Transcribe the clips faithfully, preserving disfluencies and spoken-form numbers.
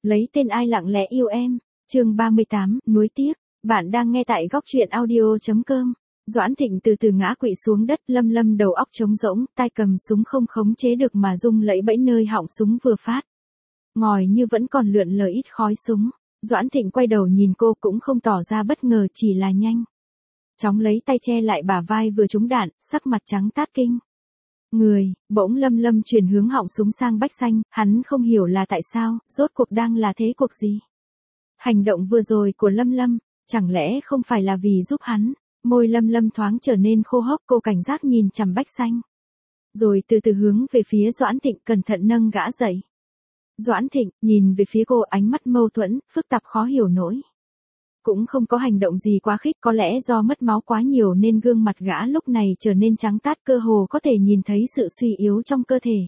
Lấy tên ai lặng lẽ yêu em. Chương ba mươi tám, nuối tiếc. Bạn đang nghe tại góc truyện audio chấm com. Doãn Thịnh từ từ ngã quỵ xuống đất, Lâm Lâm đầu óc trống rỗng, tay cầm súng không khống chế được mà rung lẫy bẫy nơi họng súng vừa phát. Ngòi như vẫn còn lượn lờ ít khói súng. Doãn Thịnh quay đầu nhìn cô cũng không tỏ ra bất ngờ, chỉ là nhanh chóng lấy tay che lại bả vai vừa trúng đạn, sắc mặt trắng tát kinh người. Bỗng Lâm Lâm chuyển hướng họng súng sang Bách Xanh, hắn không hiểu là tại sao, rốt cuộc đang là thế cuộc gì. Hành động vừa rồi của Lâm Lâm, chẳng lẽ không phải là vì giúp hắn? Môi Lâm Lâm thoáng trở nên khô hốc, cô cảnh giác nhìn chằm Bách Xanh, rồi từ từ hướng về phía Doãn Thịnh, cẩn thận nâng gã dậy. Doãn Thịnh nhìn về phía cô, ánh mắt mâu thuẫn, phức tạp khó hiểu nổi. Cũng không có hành động gì quá khích, có lẽ do mất máu quá nhiều nên gương mặt gã lúc này trở nên trắng tát, cơ hồ có thể nhìn thấy sự suy yếu trong cơ thể.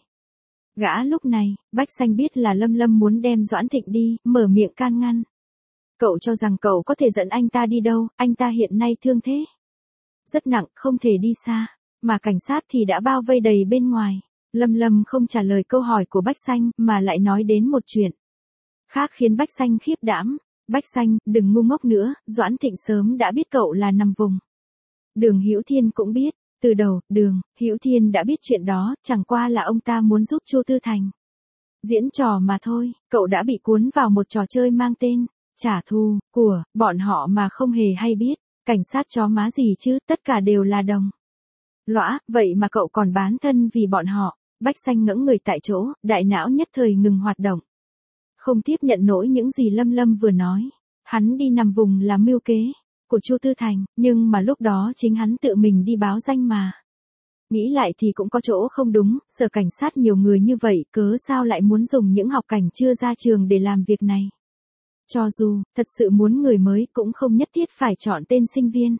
Gã lúc này, Bách Xanh biết là Lâm Lâm muốn đem Doãn Thịnh đi, mở miệng can ngăn. Cậu cho rằng cậu có thể dẫn anh ta đi đâu, anh ta hiện nay thương thế rất nặng, không thể đi xa, mà cảnh sát thì đã bao vây đầy bên ngoài. Lâm Lâm không trả lời câu hỏi của Bách Xanh, mà lại nói đến một chuyện khác khiến Bách Xanh khiếp đảm. Bách Xanh, đừng ngu ngốc nữa, Doãn Thịnh sớm đã biết cậu là nằm vùng. Đường Hữu Thiên cũng biết, từ đầu, Đường Hữu Thiên đã biết chuyện đó, chẳng qua là ông ta muốn giúp Chu Tư Thành diễn trò mà thôi. Cậu đã bị cuốn vào một trò chơi mang tên trả thù của bọn họ mà không hề hay biết. Cảnh sát chó má gì chứ, tất cả đều là đồng lõa, vậy mà cậu còn bán thân vì bọn họ. Bách Xanh ngẫng người tại chỗ, đại não nhất thời ngừng hoạt động, không tiếp nhận nổi những gì Lâm Lâm vừa nói. Hắn đi nằm vùng là mưu kế của Chu Tư Thành, nhưng mà lúc đó chính hắn tự mình đi báo danh mà. Nghĩ lại thì cũng có chỗ không đúng, sở cảnh sát nhiều người như vậy, cớ sao lại muốn dùng những học cảnh chưa ra trường để làm việc này. Cho dù, thật sự muốn người mới cũng không nhất thiết phải chọn tên sinh viên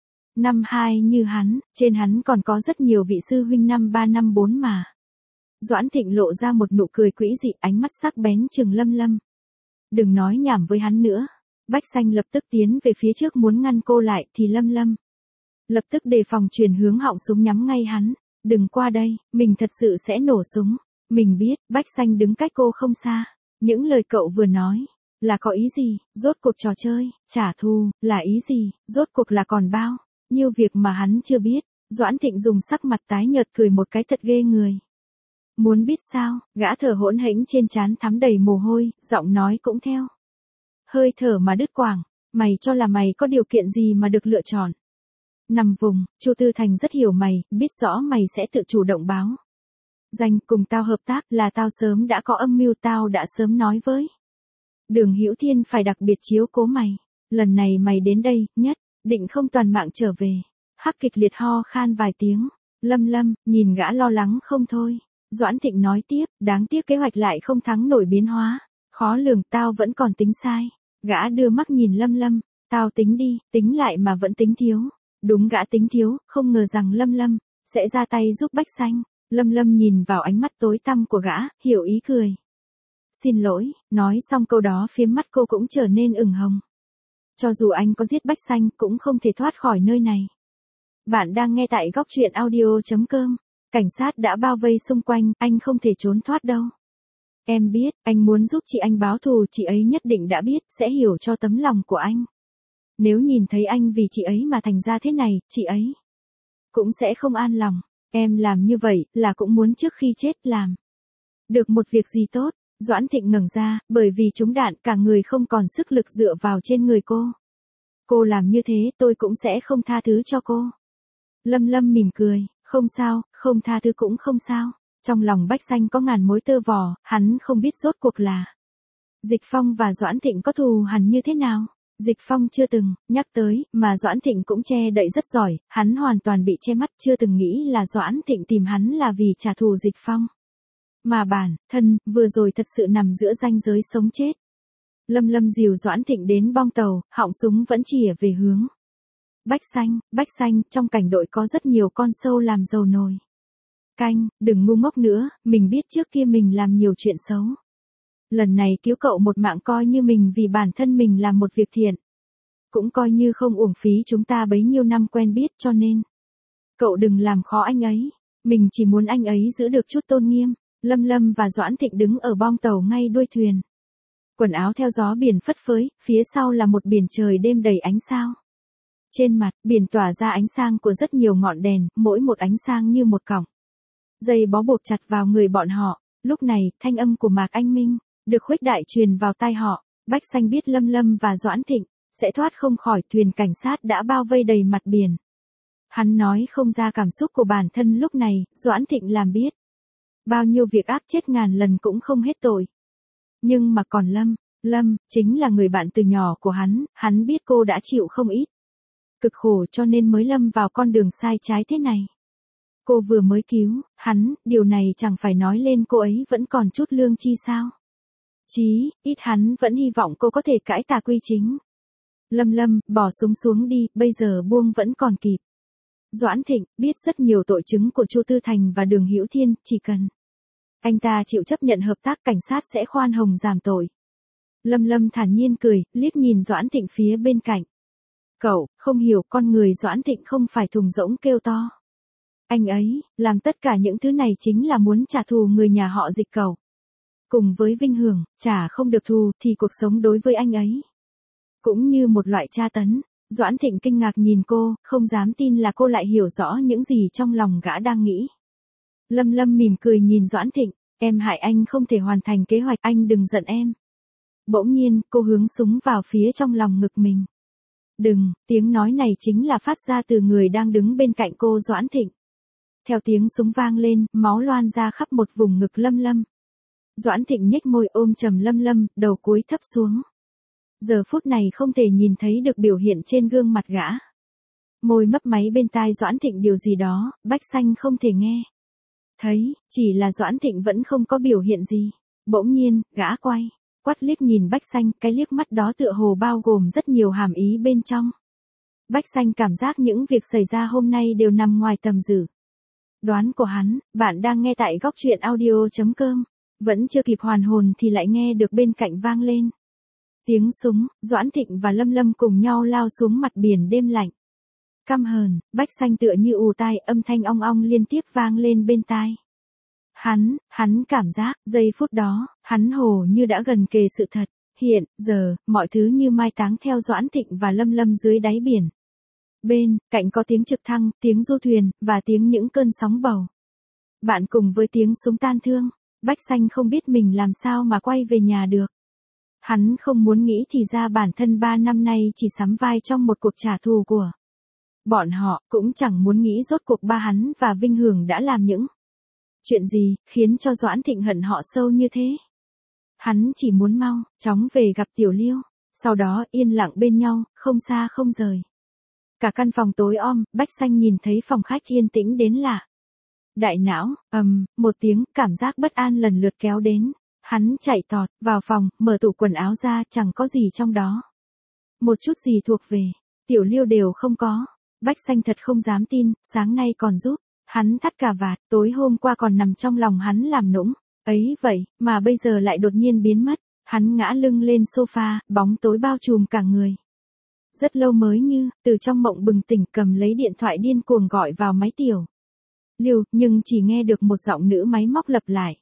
năm hai như hắn, trên hắn còn có rất nhiều vị sư huynh năm ba năm bốn mà. Doãn Thịnh lộ ra một nụ cười quỷ dị, ánh mắt sắc bén trừng Lâm Lâm. Đừng nói nhảm với hắn nữa. Bách Xanh lập tức tiến về phía trước muốn ngăn cô lại thì Lâm Lâm lập tức đề phòng chuyển hướng họng súng nhắm ngay hắn. Đừng qua đây, mình thật sự sẽ nổ súng. Mình biết, Bách Xanh đứng cách cô không xa. Những lời cậu vừa nói là có ý gì? Rốt cuộc trò chơi trả thù là ý gì? Rốt cuộc là còn bao nhiêu việc mà hắn chưa biết. Doãn Thịnh dùng sắc mặt tái nhợt cười một cái thật ghê người. Muốn biết sao? Gã thở hỗn hển, trên trán thắm đầy mồ hôi, giọng nói cũng theo hơi thở mà đứt quãng. Mày cho là mày có điều kiện gì mà được lựa chọn? Nằm vùng, Chu Tư Thành rất hiểu mày, biết rõ mày sẽ tự chủ động báo danh cùng tao hợp tác, là tao sớm đã có âm mưu, tao đã sớm nói với Đường Hữu Thiên phải đặc biệt chiếu cố mày. Lần này mày đến đây, nhất định không toàn mạng trở về. Hắc kịch liệt ho khan vài tiếng. Lâm Lâm nhìn gã lo lắng không thôi. Doãn Thịnh nói tiếp, đáng tiếc kế hoạch lại không thắng nổi biến hóa khó lường, tao vẫn còn tính sai. Gã đưa mắt nhìn Lâm Lâm, tao tính đi, tính lại mà vẫn tính thiếu. Đúng, gã tính thiếu, không ngờ rằng Lâm Lâm sẽ ra tay giúp Bách Xanh. Lâm Lâm nhìn vào ánh mắt tối tăm của gã, hiểu ý cười. Xin lỗi, nói xong câu đó phía mắt cô cũng trở nên ửng hồng. Cho dù anh có giết Bách Xanh cũng không thể thoát khỏi nơi này. Bạn đang nghe tại góc truyện audio chấm com. Cảnh sát đã bao vây xung quanh, anh không thể trốn thoát đâu. Em biết, anh muốn giúp chị anh báo thù, chị ấy nhất định đã biết, sẽ hiểu cho tấm lòng của anh. Nếu nhìn thấy anh vì chị ấy mà thành ra thế này, chị ấy cũng sẽ không an lòng. Em làm như vậy, là cũng muốn trước khi chết làm được một việc gì tốt. Doãn Thịnh ngẩng ra, bởi vì trúng đạn cả người không còn sức lực dựa vào trên người cô. Cô làm như thế tôi cũng sẽ không tha thứ cho cô. Lâm Lâm mỉm cười, không sao, không tha thứ cũng không sao. Trong lòng Bách Xanh có ngàn mối tơ vò, hắn không biết rốt cuộc là Dịch Phong và Doãn Thịnh có thù hằn như thế nào. Dịch Phong chưa từng nhắc tới, mà Doãn Thịnh cũng che đậy rất giỏi, hắn hoàn toàn bị che mắt, chưa từng nghĩ là Doãn Thịnh tìm hắn là vì trả thù Dịch Phong. Mà bản thân vừa rồi thật sự nằm giữa ranh giới sống chết. Lâm Lâm dìu Doãn Thịnh đến bong tàu, họng súng vẫn chĩa về hướng Bách Xanh. Bách Xanh, trong cảnh đội có rất nhiều con sâu làm dầu nồi canh, đừng ngu ngốc nữa, mình biết trước kia mình làm nhiều chuyện xấu. Lần này cứu cậu một mạng coi như mình vì bản thân mình làm một việc thiện. Cũng coi như không uổng phí chúng ta bấy nhiêu năm quen biết, cho nên cậu đừng làm khó anh ấy. Mình chỉ muốn anh ấy giữ được chút tôn nghiêm. Lâm Lâm và Doãn Thịnh đứng ở bong tàu ngay đuôi thuyền. Quần áo theo gió biển phất phới, phía sau là một biển trời đêm đầy ánh sao. Trên mặt, biển tỏa ra ánh sáng của rất nhiều ngọn đèn, mỗi một ánh sáng như một cọng dây bó buộc chặt vào người bọn họ. Lúc này, thanh âm của Mạc Anh Minh được khuếch đại truyền vào tai họ. Bách Xanh biết Lâm Lâm và Doãn Thịnh sẽ thoát không khỏi thuyền cảnh sát đã bao vây đầy mặt biển. Hắn nói không ra cảm xúc của bản thân lúc này, Doãn Thịnh làm biết. Bao nhiêu việc ác chết ngàn lần cũng không hết tội. Nhưng mà còn Lâm, Lâm, chính là người bạn từ nhỏ của hắn, hắn biết cô đã chịu không ít cực khổ cho nên mới lâm vào con đường sai trái thế này. Cô vừa mới cứu, hắn, điều này chẳng phải nói lên cô ấy vẫn còn chút lương chi sao. Chí, ít hắn vẫn hy vọng cô có thể cãi tà quy chính. Lâm Lâm, bỏ súng xuống đi, bây giờ buông vẫn còn kịp. Doãn Thịnh, biết rất nhiều tội chứng của Chu Tư Thành và Đường Hữu Thiên, chỉ cần anh ta chịu chấp nhận hợp tác cảnh sát sẽ khoan hồng giảm tội. Lâm Lâm thản nhiên cười, liếc nhìn Doãn Thịnh phía bên cạnh. Cậu, không hiểu con người Doãn Thịnh không phải thùng rỗng kêu to. Anh ấy, làm tất cả những thứ này chính là muốn trả thù người nhà họ Dịch cậu. Cùng với vinh hưởng, trả không được thù thì cuộc sống đối với anh ấy cũng như một loại tra tấn. Doãn Thịnh kinh ngạc nhìn cô, không dám tin là cô lại hiểu rõ những gì trong lòng gã đang nghĩ. Lâm Lâm mỉm cười nhìn Doãn Thịnh, em hại anh không thể hoàn thành kế hoạch, anh đừng giận em. Bỗng nhiên, cô hướng súng vào phía trong lòng ngực mình. Đừng, tiếng nói này chính là phát ra từ người đang đứng bên cạnh cô Doãn Thịnh. Theo tiếng súng vang lên, máu loan ra khắp một vùng ngực Lâm Lâm. Doãn Thịnh nhếch môi ôm chầm Lâm Lâm, đầu cúi thấp xuống. Giờ phút này không thể nhìn thấy được biểu hiện trên gương mặt gã. Môi mấp máy bên tai Doãn Thịnh điều gì đó, Bách Xanh không thể nghe thấy, chỉ là Doãn Thịnh vẫn không có biểu hiện gì. Bỗng nhiên, gã quay, quát liếc nhìn Bách Xanh, cái liếc mắt đó tựa hồ bao gồm rất nhiều hàm ý bên trong. Bách Xanh cảm giác những việc xảy ra hôm nay đều nằm ngoài tầm dự đoán của hắn. Bạn đang nghe tại góc truyện audio chấm com. Vẫn chưa kịp hoàn hồn thì lại nghe được bên cạnh vang lên tiếng súng. Doãn Thịnh và Lâm Lâm cùng nhau lao xuống mặt biển đêm lạnh. Căm hờn, Bách Xanh tựa như ù tai, âm thanh ong ong liên tiếp vang lên bên tai. Hắn, hắn cảm giác, giây phút đó, hắn hồ như đã gần kề sự thật. Hiện, giờ, mọi thứ như mai táng theo Doãn Thịnh và Lâm Lâm dưới đáy biển. Bên cạnh có tiếng trực thăng, tiếng du thuyền, và tiếng những cơn sóng bầu. Bạn cùng với tiếng súng tan thương, Bách Xanh không biết mình làm sao mà quay về nhà được. Hắn không muốn nghĩ thì ra bản thân ba năm nay chỉ sắm vai trong một cuộc trả thù của bọn họ, cũng chẳng muốn nghĩ rốt cuộc ba hắn và Vinh Hưởng đã làm những chuyện gì, khiến cho Doãn Thịnh hận họ sâu như thế. Hắn chỉ muốn mau, chóng về gặp Tiểu Liêu, sau đó yên lặng bên nhau, không xa không rời. Cả căn phòng tối om, Bách Xanh nhìn thấy phòng khách yên tĩnh đến lạ. Đại não, ầm, um, một tiếng, cảm giác bất an lần lượt kéo đến. Hắn chạy tọt, vào phòng, mở tủ quần áo ra, chẳng có gì trong đó. Một chút gì thuộc về Tiểu Liêu đều không có. Bách Xanh thật không dám tin, sáng nay còn giúp hắn thắt cà vạt, tối hôm qua còn nằm trong lòng hắn làm nũng. Ấy vậy, mà bây giờ lại đột nhiên biến mất. Hắn ngã lưng lên sofa, bóng tối bao trùm cả người. Rất lâu mới như, từ trong mộng bừng tỉnh, cầm lấy điện thoại điên cuồng gọi vào máy Tiểu Liêu, nhưng chỉ nghe được một giọng nữ máy móc lặp lại.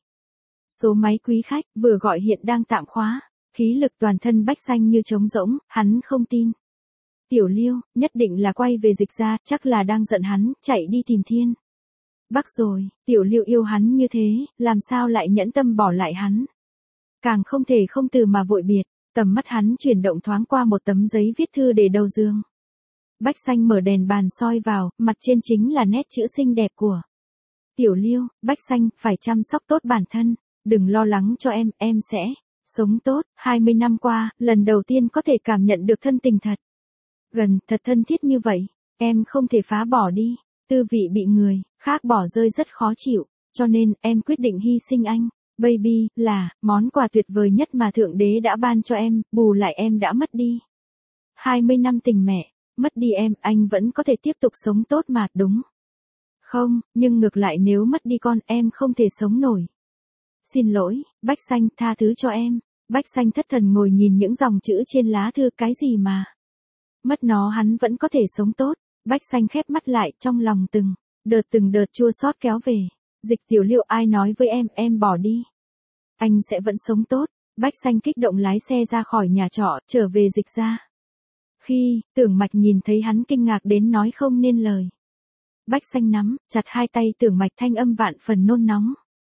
Số máy quý khách, vừa gọi hiện đang tạm khóa. Khí lực toàn thân Bách Xanh như trống rỗng, hắn không tin. Tiểu Liêu, nhất định là quay về Dịch ra, chắc là đang giận hắn, chạy đi tìm Thiên Bắc rồi. Tiểu Liêu yêu hắn như thế, làm sao lại nhẫn tâm bỏ lại hắn. Càng không thể không từ mà vội biệt. Tầm mắt hắn chuyển động thoáng qua một tấm giấy viết thư để đầu giường. Bách Xanh mở đèn bàn soi vào, mặt trên chính là nét chữ xinh đẹp của Tiểu Liêu. Bách Xanh, phải chăm sóc tốt bản thân, đừng lo lắng cho em, em sẽ sống tốt. hai mươi năm qua, lần đầu tiên có thể cảm nhận được thân tình thật gần, thật thân thiết như vậy. Em không thể phá bỏ đi. Tư vị bị người khác bỏ rơi rất khó chịu, cho nên em quyết định hy sinh anh. Baby, là món quà tuyệt vời nhất mà Thượng Đế đã ban cho em, bù lại em đã mất đi hai mươi năm tình mẹ, mất đi em, anh vẫn có thể tiếp tục sống tốt mà, đúng không? Nhưng ngược lại nếu mất đi con, em không thể sống nổi. Xin lỗi, Bách Xanh, tha thứ cho em. Bách Xanh thất thần ngồi nhìn những dòng chữ trên lá thư, cái gì mà mất nó hắn vẫn có thể sống tốt. Bách Xanh khép mắt lại, trong lòng từng đợt từng đợt chua xót kéo về. Dịch Tiểu Liêu, ai nói với em, em bỏ đi anh sẽ vẫn sống tốt. Bách Xanh kích động lái xe ra khỏi nhà trọ, trở về Dịch ra. Khi, Tưởng Mạch nhìn thấy hắn kinh ngạc đến nói không nên lời. Bách Xanh nắm chặt hai tay Tưởng Mạch, thanh âm vạn phần nôn nóng.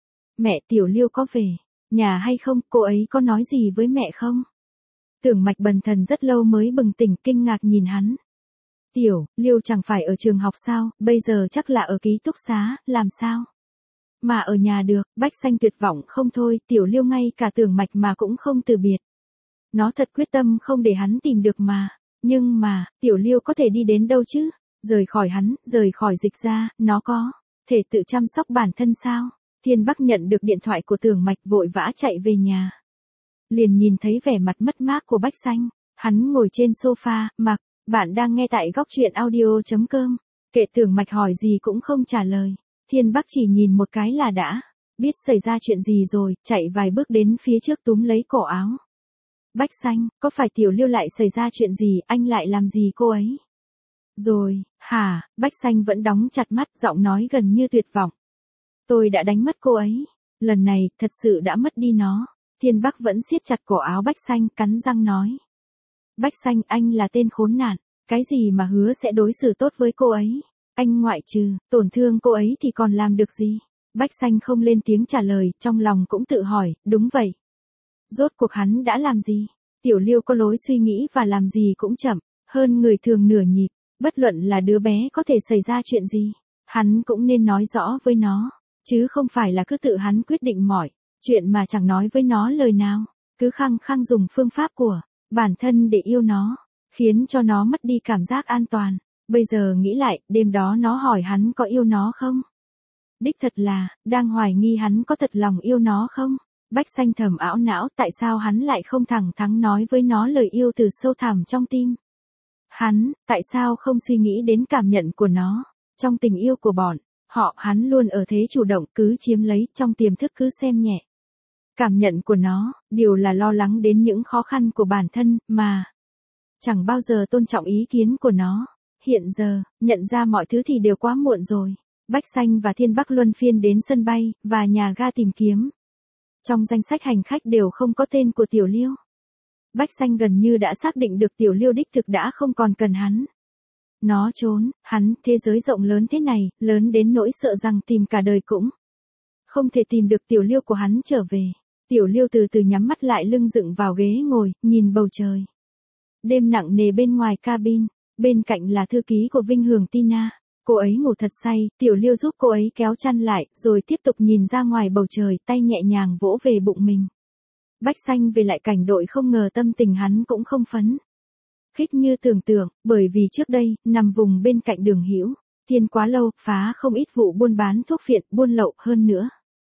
Mẹ Tiểu Liêu có về nhà hay không, cô ấy có nói gì với mẹ không? Tưởng Mạch bần thần rất lâu mới bừng tỉnh, kinh ngạc nhìn hắn. Tiểu Liêu chẳng phải ở trường học sao, bây giờ chắc là ở ký túc xá, làm sao mà ở nhà được? Bách Xanh tuyệt vọng không thôi, Tiểu Liêu ngay cả Tưởng Mạch mà cũng không từ biệt. Nó thật quyết tâm không để hắn tìm được mà. Nhưng mà, Tiểu Liêu có thể đi đến đâu chứ? Rời khỏi hắn, rời khỏi Dịch ra, nó có thể tự chăm sóc bản thân sao? Thiên Bắc nhận được điện thoại của Tưởng Mạch, vội vã chạy về nhà. Liền nhìn thấy vẻ mặt mất mát của Bách Xanh. Hắn ngồi trên sofa, mặc, bạn đang nghe tại góc truyện audio chấm com. Kệ Tưởng Mạch hỏi gì cũng không trả lời. Thiên Bắc chỉ nhìn một cái là đã biết xảy ra chuyện gì rồi, chạy vài bước đến phía trước túm lấy cổ áo. Bách Xanh, có phải Tiểu Liêu lại xảy ra chuyện gì, anh lại làm gì cô ấy? Rồi, hả? Bách Xanh vẫn đóng chặt mắt, giọng nói gần như tuyệt vọng. Tôi đã đánh mất cô ấy. Lần này, thật sự đã mất đi nó. Thiên Bắc vẫn siết chặt cổ áo Bách Xanh, cắn răng nói. Bách Xanh, anh là tên khốn nạn. Cái gì mà hứa sẽ đối xử tốt với cô ấy? Anh ngoại trừ tổn thương cô ấy thì còn làm được gì? Bách Xanh không lên tiếng trả lời, trong lòng cũng tự hỏi, đúng vậy. Rốt cuộc hắn đã làm gì? Tiểu Liêu có lối suy nghĩ và làm gì cũng chậm hơn người thường nửa nhịp. Bất luận là đứa bé có thể xảy ra chuyện gì, hắn cũng nên nói rõ với nó, chứ không phải là cứ tự hắn quyết định mọi chuyện mà chẳng nói với nó lời nào. Cứ khăng khăng dùng phương pháp của bản thân để yêu nó, khiến cho nó mất đi cảm giác an toàn. Bây giờ nghĩ lại, đêm đó nó hỏi hắn có yêu nó không? Đích thật là, đang hoài nghi hắn có thật lòng yêu nó không? Bách Xanh thầm ảo não, tại sao hắn lại không thẳng thắn nói với nó lời yêu từ sâu thẳm trong tim? Hắn, tại sao không suy nghĩ đến cảm nhận của nó? Trong tình yêu của bọn họ, hắn luôn ở thế chủ động, cứ chiếm lấy, trong tiềm thức cứ xem nhẹ cảm nhận của nó, điều là lo lắng đến những khó khăn của bản thân, mà chẳng bao giờ tôn trọng ý kiến của nó. Hiện giờ, nhận ra mọi thứ thì đều quá muộn rồi. Bách Xanh và Thiên Bắc luân phiên đến sân bay và nhà ga tìm kiếm. Trong danh sách hành khách đều không có tên của Tiểu Liêu. Bách Xanh gần như đã xác định được Tiểu Liêu đích thực đã không còn cần hắn. Nó trốn, hắn, thế giới rộng lớn thế này, lớn đến nỗi sợ rằng tìm cả đời cũng không thể tìm được Tiểu Liêu của hắn trở về. Tiểu Liêu từ từ nhắm mắt lại, lưng dựng vào ghế ngồi, nhìn bầu trời. Đêm nặng nề bên ngoài cabin, bên cạnh là thư ký của Vinh Hường Tina. Cô ấy ngủ thật say, Tiểu Liêu giúp cô ấy kéo chăn lại, rồi tiếp tục nhìn ra ngoài bầu trời, tay nhẹ nhàng vỗ về bụng mình. Bách Xanh về lại cảnh đội, không ngờ tâm tình hắn cũng không phấn khích như tưởng tượng, bởi vì trước đây, nằm vùng bên cạnh Đường Hữu Thiên quá lâu, phá không ít vụ buôn bán thuốc phiện, buôn lậu, hơn nữa.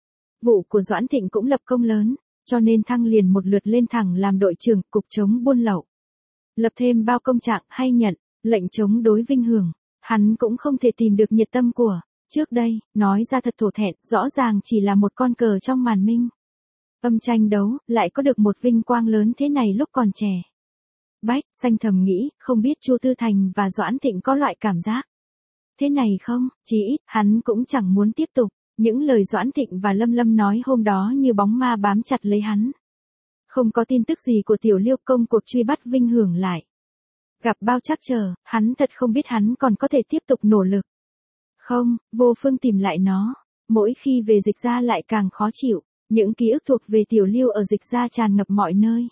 Vụ của Doãn Thịnh cũng lập công lớn, cho nên thăng liền một lượt lên thẳng làm đội trưởng cục chống buôn lậu. Lập thêm bao công trạng hay nhận lệnh chống đối Vinh Hường. Hắn cũng không thể tìm được nhiệt tâm của trước đây, nói ra thật thổ thẹn, rõ ràng chỉ là một con cờ trong màn minh âm tranh đấu, lại có được một vinh quang lớn thế này lúc còn trẻ. Bách Xanh thầm nghĩ, không biết Chu Tư Thành và Doãn Thịnh có loại cảm giác thế này không? Chí ít, hắn cũng chẳng muốn tiếp tục. Những lời Doãn Thịnh và Lâm Lâm nói hôm đó như bóng ma bám chặt lấy hắn. Không có tin tức gì của Tiểu Liêu, công cuộc truy bắt Vinh Hưởng lại gặp bao trắc trở, hắn thật không biết hắn còn có thể tiếp tục nỗ lực không. Vô phương tìm lại nó, mỗi khi về Dịch ra lại càng khó chịu. Những ký ức thuộc về Tiểu Liêu ở Dịch ra tràn ngập mọi nơi.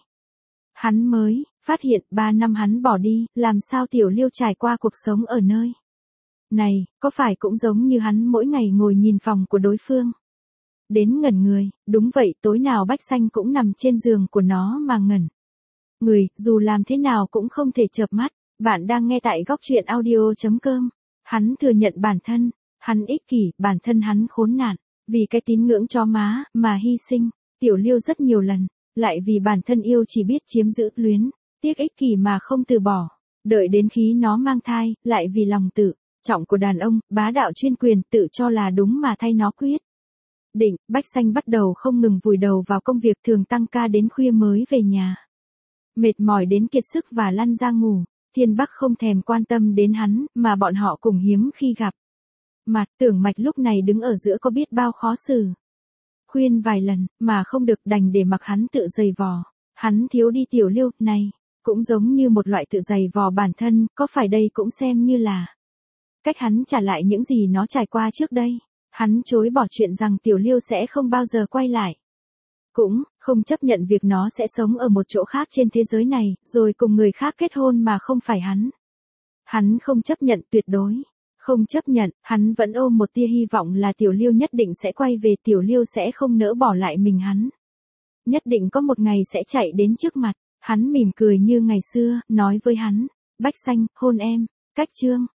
Hắn mới phát hiện ba năm hắn bỏ đi, làm sao Tiểu Liêu trải qua cuộc sống ở nơi này, có phải cũng giống như hắn mỗi ngày ngồi nhìn phòng của đối phương đến ngẩn người. Đúng vậy, tối nào Bách Xanh cũng nằm trên giường của nó mà ngẩn người, dù làm thế nào cũng không thể chợp mắt. Bạn đang nghe tại góc truyện audio chấm com. Hắn thừa nhận bản thân hắn ích kỷ, bản thân hắn khốn nạn, vì cái tín ngưỡng chó má mà hy sinh Tiểu Liêu rất nhiều lần, lại vì bản thân yêu chỉ biết chiếm giữ, luyến tiếc, ích kỷ mà không từ bỏ. Đợi đến khi nó mang thai, lại vì lòng tự trọng của đàn ông, bá đạo chuyên quyền, tự cho là đúng mà thay nó quyết định. Bách Xanh bắt đầu không ngừng vùi đầu vào công việc, thường tăng ca đến khuya mới về nhà, mệt mỏi đến kiệt sức và lăn ra ngủ. Thiên Bắc không thèm quan tâm đến hắn, mà bọn họ cùng hiếm khi gặp mặt. Tưởng Mạch lúc này đứng ở giữa có biết bao khó xử. khuyên vài lần, mà không được đành để mặc hắn tự giày vò. Hắn thiếu đi Tiểu Liêu, này, cũng giống như một loại tự giày vò bản thân, có phải đây cũng xem như là cách hắn trả lại những gì nó trải qua trước đây. Hắn chối bỏ chuyện rằng Tiểu Liêu sẽ không bao giờ quay lại. Cũng không chấp nhận việc nó sẽ sống ở một chỗ khác trên thế giới này, rồi cùng người khác kết hôn mà không phải hắn. Hắn không chấp nhận, tuyệt đối. Không chấp nhận, hắn vẫn ôm một tia hy vọng là Tiểu Liêu nhất định sẽ quay về, Tiểu Liêu sẽ không nỡ bỏ lại mình hắn. Nhất định có một ngày sẽ chạy đến trước mặt, hắn mỉm cười như ngày xưa, nói với hắn, Bách Xanh, hôn em, cách chương.